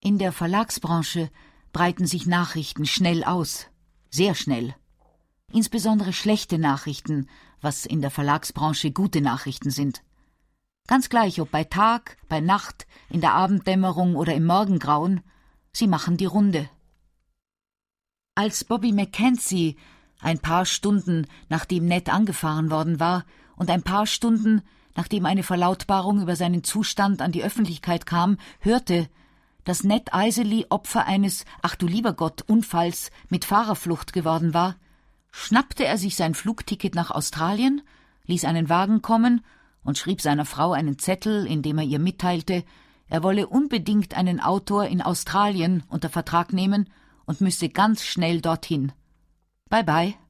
In der Verlagsbranche breiten sich Nachrichten schnell aus, sehr schnell. Insbesondere schlechte Nachrichten, was in der Verlagsbranche gute Nachrichten sind. Ganz gleich, ob bei Tag, bei Nacht, in der Abenddämmerung oder im Morgengrauen, sie machen die Runde. Als Bobby Mackenzie, ein paar Stunden nachdem Ned angefahren worden war und ein paar Stunden nachdem eine Verlautbarung über seinen Zustand an die Öffentlichkeit kam, hörte, dass Ned Iserly Opfer eines, ach du lieber Gott, Unfalls mit Fahrerflucht geworden war, schnappte er sich sein Flugticket nach Australien, ließ einen Wagen kommen und schrieb seiner Frau einen Zettel, in dem er ihr mitteilte, er wolle unbedingt einen Autor in Australien unter Vertrag nehmen und müsse ganz schnell dorthin. Bye bye.